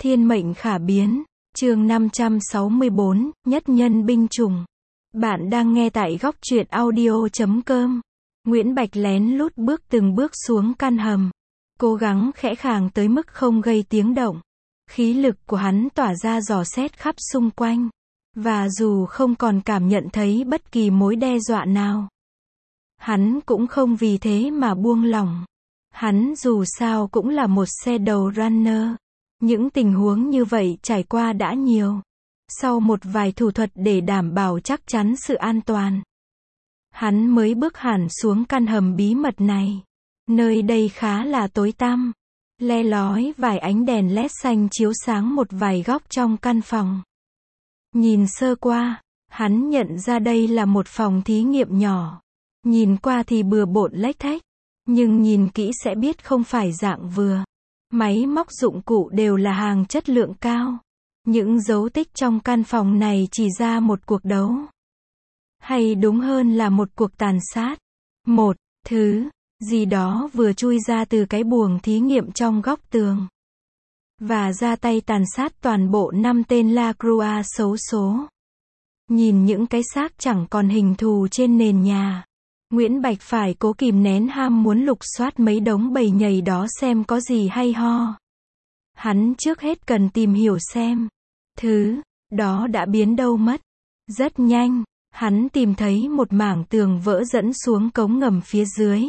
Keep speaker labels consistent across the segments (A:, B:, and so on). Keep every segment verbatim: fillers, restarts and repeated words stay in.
A: Thiên mệnh khả biến, chương năm trăm sáu mươi bốn, nhất nhân binh chủng. Bạn đang nghe tại góc truyện audio chấm com. Nguyễn Bạch lén lút bước từng bước xuống căn hầm, cố gắng khẽ khàng tới mức không gây tiếng động. Khí lực của hắn tỏa ra dò xét khắp xung quanh, và dù không còn cảm nhận thấy bất kỳ mối đe dọa nào, hắn cũng không vì thế mà buông lỏng. Hắn dù sao cũng là một xe đầu runner. Những tình huống như vậy trải qua đã nhiều. Sau một vài thủ thuật để đảm bảo chắc chắn sự an toàn, hắn mới bước hẳn xuống căn hầm bí mật này. Nơi đây khá là tối tăm. Le lói vài ánh đèn led xanh chiếu sáng một vài góc trong căn phòng. Nhìn sơ qua, hắn nhận ra đây là một phòng thí nghiệm nhỏ. Nhìn qua thì bừa bộn lếch thếch, nhưng nhìn kỹ sẽ biết không phải dạng vừa. Máy móc dụng cụ đều là hàng chất lượng cao. Những dấu tích trong căn phòng này chỉ ra một cuộc đấu. Hay đúng hơn là một cuộc tàn sát. Một thứ gì đó vừa chui ra từ cái buồng thí nghiệm trong góc tường, và ra tay tàn sát toàn bộ năm tên La Croix xấu số. Nhìn những cái xác chẳng còn hình thù trên nền nhà, Nguyễn Bạch phải cố kìm nén ham muốn lục soát mấy đống bầy nhầy đó xem có gì hay ho. Hắn trước hết cần tìm hiểu xem thứ đó đã biến đâu mất. Rất nhanh, hắn tìm thấy một mảng tường vỡ dẫn xuống cống ngầm phía dưới.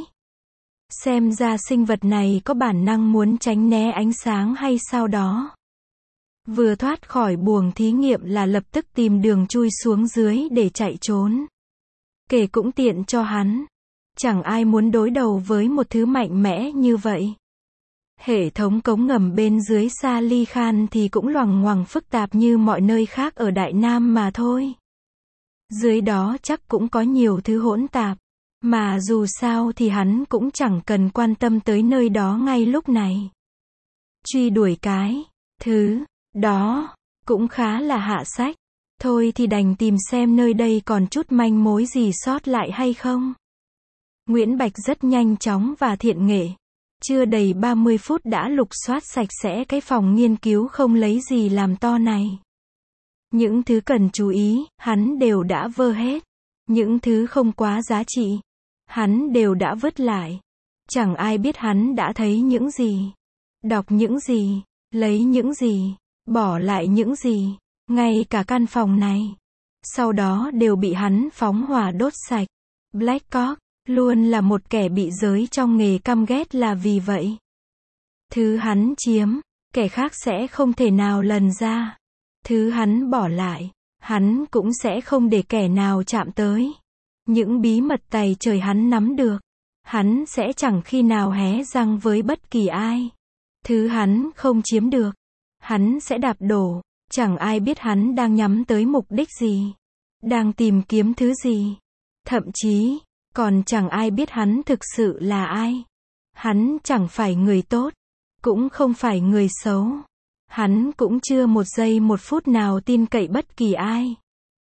A: Xem ra sinh vật này có bản năng muốn tránh né ánh sáng hay sao đó. Vừa thoát khỏi buồng thí nghiệm là lập tức tìm đường chui xuống dưới để chạy trốn. Kể cũng tiện cho hắn. Chẳng ai muốn đối đầu với một thứ mạnh mẽ như vậy. Hệ thống cống ngầm bên dưới Sali Khan thì cũng loằng ngoằng phức tạp như mọi nơi khác ở Đại Nam mà thôi. Dưới đó chắc cũng có nhiều thứ hỗn tạp, mà dù sao thì hắn cũng chẳng cần quan tâm tới nơi đó ngay lúc này. Truy đuổi cái thứ đó cũng khá là hạ sách. Thôi thì đành tìm xem nơi đây còn chút manh mối gì sót lại hay không. Nguyễn Bạch rất nhanh chóng và thiện nghệ. Chưa đầy ba mươi phút đã lục soát sạch sẽ cái phòng nghiên cứu không lấy gì làm to này. Những thứ cần chú ý, hắn đều đã vơ hết. Những thứ không quá giá trị, hắn đều đã vứt lại. Chẳng ai biết hắn đã thấy những gì, đọc những gì, lấy những gì, bỏ lại những gì. Ngay cả căn phòng này, sau đó đều bị hắn phóng hỏa đốt sạch. Blackcock luôn là một kẻ bị giới trong nghề căm ghét là vì vậy. Thứ hắn chiếm, kẻ khác sẽ không thể nào lần ra. Thứ hắn bỏ lại, hắn cũng sẽ không để kẻ nào chạm tới. Những bí mật tày trời hắn nắm được, hắn sẽ chẳng khi nào hé răng với bất kỳ ai. Thứ hắn không chiếm được, hắn sẽ đạp đổ. Chẳng ai biết hắn đang nhắm tới mục đích gì, đang tìm kiếm thứ gì. Thậm chí, còn chẳng ai biết hắn thực sự là ai. Hắn chẳng phải người tốt, cũng không phải người xấu. Hắn cũng chưa một giây một phút nào tin cậy bất kỳ ai.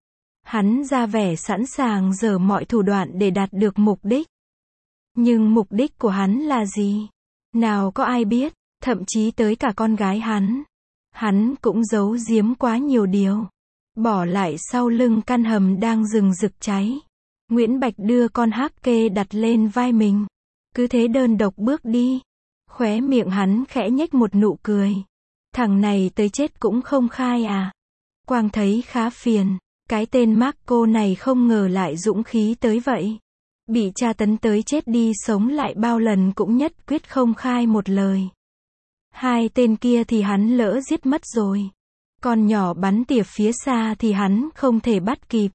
A: Hắn ra vẻ sẵn sàng giở mọi thủ đoạn để đạt được mục đích. Nhưng mục đích của hắn là gì? Nào có ai biết, thậm chí tới cả con gái hắn. Hắn cũng giấu giếm quá nhiều điều, bỏ lại sau lưng căn hầm đang rừng rực cháy. Nguyễn Bạch đưa con hắc kê đặt lên vai mình, cứ thế đơn độc bước đi. Khóe miệng hắn khẽ nhếch một nụ cười. Thằng này tới chết cũng không khai à? Quang thấy khá phiền, cái tên Marco này không ngờ lại dũng khí tới vậy. Bị tra tấn tới chết đi sống lại bao lần cũng nhất quyết không khai một lời. Hai tên kia thì hắn lỡ giết mất rồi. Con nhỏ bắn tỉa phía xa thì hắn không thể bắt kịp.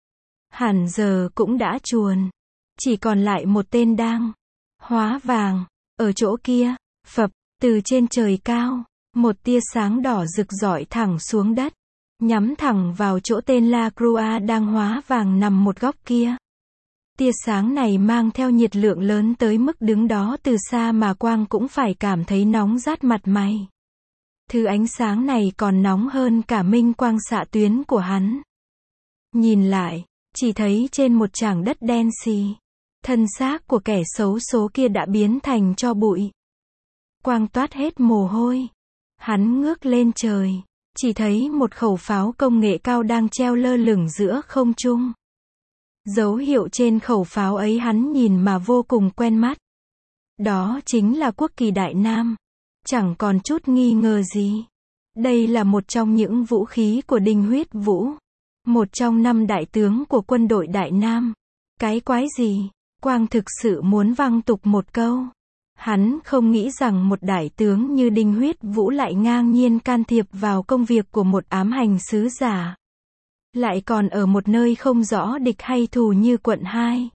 A: Hẳn giờ cũng đã chuồn. Chỉ còn lại một tên đang hóa vàng. Ở chỗ kia, phập, từ trên trời cao, một tia sáng đỏ rực rọi thẳng xuống đất, nhắm thẳng vào chỗ tên La Croix đang hóa vàng nằm một góc kia. Tia sáng này mang theo nhiệt lượng lớn tới mức đứng đó từ xa mà Quang cũng phải cảm thấy nóng rát mặt mày. Thứ ánh sáng này còn nóng hơn cả minh quang xạ tuyến của hắn. Nhìn lại, chỉ thấy trên một trảng đất đen xì, thân xác của kẻ xấu số kia đã biến thành tro bụi. Quang toát hết mồ hôi. Hắn ngước lên trời, chỉ thấy một khẩu pháo công nghệ cao đang treo lơ lửng giữa không trung. Dấu hiệu trên khẩu pháo ấy hắn nhìn mà vô cùng quen mắt. Đó chính là quốc kỳ Đại Nam. Chẳng còn chút nghi ngờ gì. Đây là một trong những vũ khí của Đinh Huyết Vũ. Một trong năm đại tướng của quân đội Đại Nam. Cái quái gì? Quang thực sự muốn văng tục một câu. Hắn không nghĩ rằng một đại tướng như Đinh Huyết Vũ lại ngang nhiên can thiệp vào công việc của một ám hành sứ giả. Lại còn ở một nơi không rõ địch hay thù như quận hai.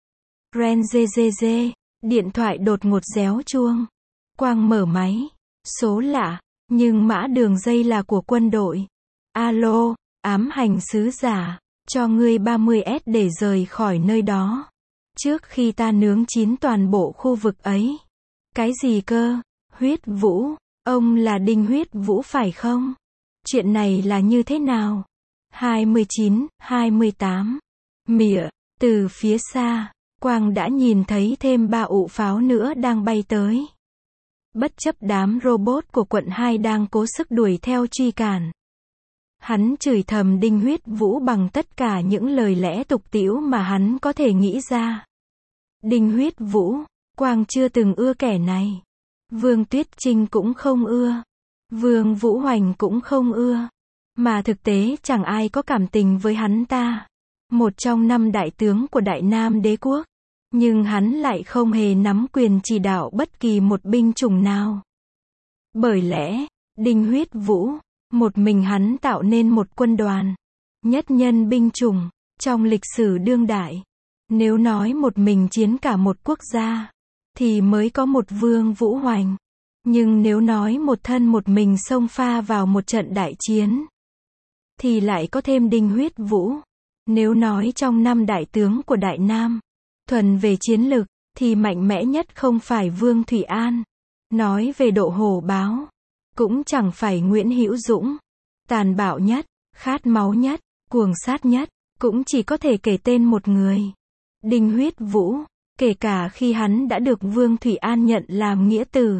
A: Ren dê dê dê, điện thoại đột ngột réo chuông. Quang mở máy. Số lạ, nhưng mã đường dây là của quân đội. Alo, ám hành sứ giả, cho ngươi ba mươi S để rời khỏi nơi đó. Trước khi ta nướng chín toàn bộ khu vực ấy. Cái gì cơ? Huyết Vũ, ông là Đinh Huyết Vũ phải không? Chuyện này là như thế nào? hai mươi chín, hai mươi tám. Mỉa, từ phía xa, Quang đã nhìn thấy thêm ba ụ pháo nữa đang bay tới. Bất chấp đám robot của quận hai đang cố sức đuổi theo truy cản. Hắn chửi thầm Đinh Huyết Vũ bằng tất cả những lời lẽ tục tĩu mà hắn có thể nghĩ ra. Đinh Huyết Vũ, Quang chưa từng ưa kẻ này. Vương Tuyết Trinh cũng không ưa. Vương Vũ Hoành cũng không ưa. Mà thực tế chẳng ai có cảm tình với hắn ta. Một trong năm đại tướng của Đại Nam Đế quốc. Nhưng hắn lại không hề nắm quyền chỉ đạo bất kỳ một binh chủng nào. Bởi lẽ, Đinh Huyết Vũ, một mình hắn tạo nên một quân đoàn. Nhất nhân binh chủng, trong lịch sử đương đại. Nếu nói một mình chiến cả một quốc gia, thì mới có một Vương Vũ Hoành. Nhưng nếu nói một thân một mình xông pha vào một trận đại chiến, thì lại có thêm Đinh Huyết Vũ. Nếu nói trong năm đại tướng của Đại Nam, thuần về chiến lực, thì mạnh mẽ nhất không phải Vương Thủy An. Nói về độ hổ báo, cũng chẳng phải Nguyễn Hữu Dũng. Tàn bạo nhất, khát máu nhất, cuồng sát nhất, cũng chỉ có thể kể tên một người. Đinh Huyết Vũ, kể cả khi hắn đã được Vương Thủy An nhận làm nghĩa tử.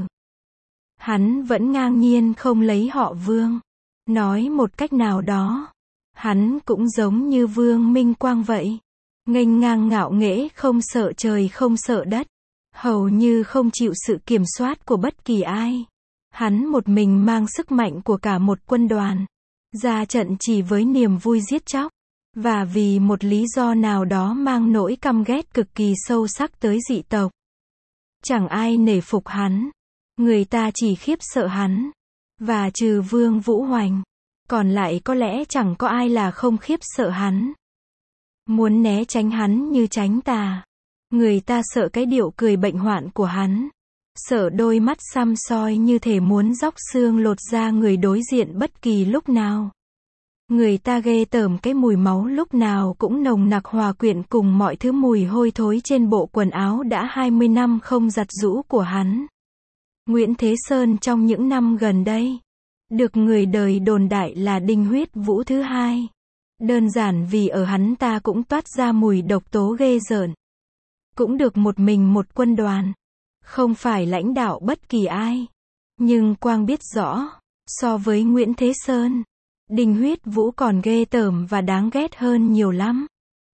A: Hắn vẫn ngang nhiên không lấy họ Vương. Nói một cách nào đó, hắn cũng giống như Vương Minh Quang vậy. Nghênh ngang ngạo nghễ không sợ trời không sợ đất. Hầu như không chịu sự kiểm soát của bất kỳ ai. Hắn một mình mang sức mạnh của cả một quân đoàn. Ra trận chỉ với niềm vui giết chóc. Và vì một lý do nào đó mang nỗi căm ghét cực kỳ sâu sắc tới dị tộc. Chẳng ai nể phục hắn. Người ta chỉ khiếp sợ hắn. Và trừ Vương Vũ Hoành, còn lại có lẽ chẳng có ai là không khiếp sợ hắn. Muốn né tránh hắn như tránh tà. Người ta sợ cái điệu cười bệnh hoạn của hắn. Sợ đôi mắt xăm soi như thể muốn róc xương lột da người đối diện bất kỳ lúc nào. Người ta ghê tởm cái mùi máu lúc nào cũng nồng nặc hòa quyện cùng mọi thứ mùi hôi thối trên bộ quần áo đã hai mươi năm không giặt giũ của hắn. Nguyễn Thế Sơn trong những năm gần đây, được người đời đồn đại là Đinh Huyết Vũ thứ hai. Đơn giản vì ở hắn ta cũng toát ra mùi độc tố ghê rợn. Cũng được một mình một quân đoàn. Không phải lãnh đạo bất kỳ ai. Nhưng Quang biết rõ, so với Nguyễn Thế Sơn, Đinh Huyết Vũ còn ghê tởm và đáng ghét hơn nhiều lắm.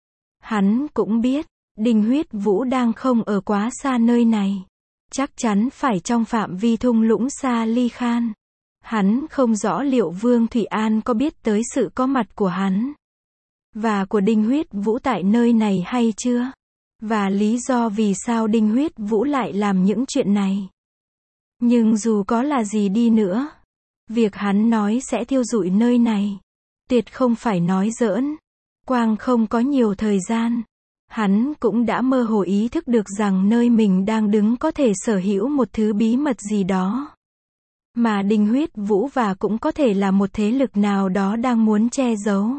A: Hắn cũng biết, Đinh Huyết Vũ đang không ở quá xa nơi này. Chắc chắn phải trong phạm vi thung lũng Sa Ly Khan. Hắn không rõ liệu Vương Thủy An có biết tới sự có mặt của hắn và của Đinh Huyết Vũ tại nơi này hay chưa? Và lý do vì sao Đinh Huyết Vũ lại làm những chuyện này. Nhưng dù có là gì đi nữa, việc hắn nói sẽ thiêu rụi nơi này, tuyệt không phải nói giỡn. Quang không có nhiều thời gian. Hắn cũng đã mơ hồ ý thức được rằng nơi mình đang đứng có thể sở hữu một thứ bí mật gì đó. Mà Đinh Huyết Vũ và cũng có thể là một thế lực nào đó đang muốn che giấu.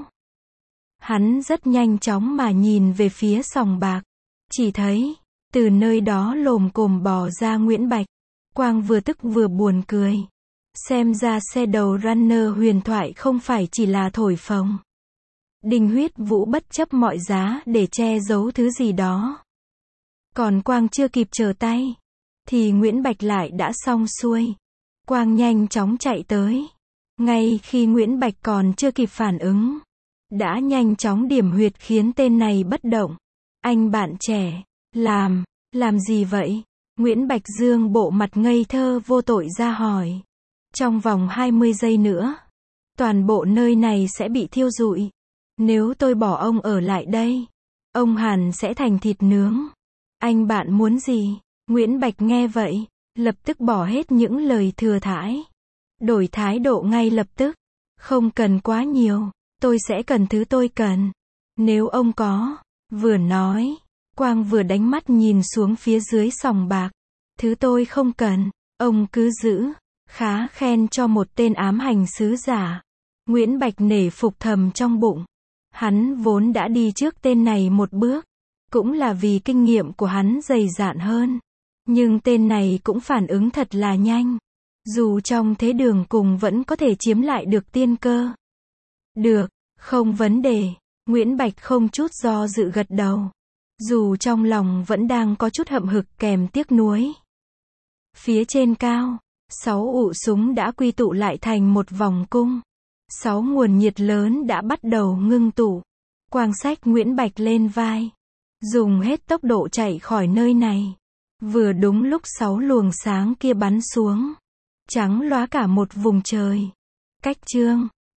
A: Hắn rất nhanh chóng mà nhìn về phía sòng bạc. Chỉ thấy, từ nơi đó lồm cồm bò ra Nguyễn Bạch. Quang vừa tức vừa buồn cười. Xem ra xe đầu runner huyền thoại không phải chỉ là thổi phồng. Đinh Huyết Vũ bất chấp mọi giá để che giấu thứ gì đó. Còn Quang chưa kịp trở tay, thì Nguyễn Bạch lại đã xong xuôi. Quang nhanh chóng chạy tới. Ngay khi Nguyễn Bạch còn chưa kịp phản ứng, đã nhanh chóng điểm huyệt khiến tên này bất động. Anh bạn trẻ, làm, làm gì vậy? Nguyễn Bạch dương bộ mặt ngây thơ vô tội ra hỏi. Trong vòng hai mươi giây nữa, toàn bộ nơi này sẽ bị thiêu rụi. Nếu tôi bỏ ông ở lại đây, ông hẳn sẽ thành thịt nướng. Anh bạn muốn gì? Nguyễn Bạch nghe vậy, lập tức bỏ hết những lời thừa thãi. Đổi thái độ ngay lập tức. Không cần quá nhiều, tôi sẽ cần thứ tôi cần. Nếu ông có, vừa nói, Quang vừa đánh mắt nhìn xuống phía dưới sòng bạc. Thứ tôi không cần, ông cứ giữ. Khá khen cho một tên ám hành sứ giả. Nguyễn Bạch nể phục thầm trong bụng. Hắn vốn đã đi trước tên này một bước. Cũng là vì kinh nghiệm của hắn dày dạn hơn. Nhưng tên này cũng phản ứng thật là nhanh. Dù trong thế đường cùng vẫn có thể chiếm lại được tiên cơ. Được, không vấn đề. Nguyễn Bạch không chút do dự gật đầu. Dù trong lòng vẫn đang có chút hậm hực kèm tiếc nuối. Phía trên cao, sáu ụ súng đã quy tụ lại thành một vòng cung. Sáu nguồn nhiệt lớn đã bắt đầu ngưng tụ. Quang xách Nguyễn Bạch lên vai. Dùng hết tốc độ chạy khỏi nơi này. Vừa đúng lúc sáu luồng sáng kia bắn xuống. Trắng lóa cả một vùng trời. Cách chương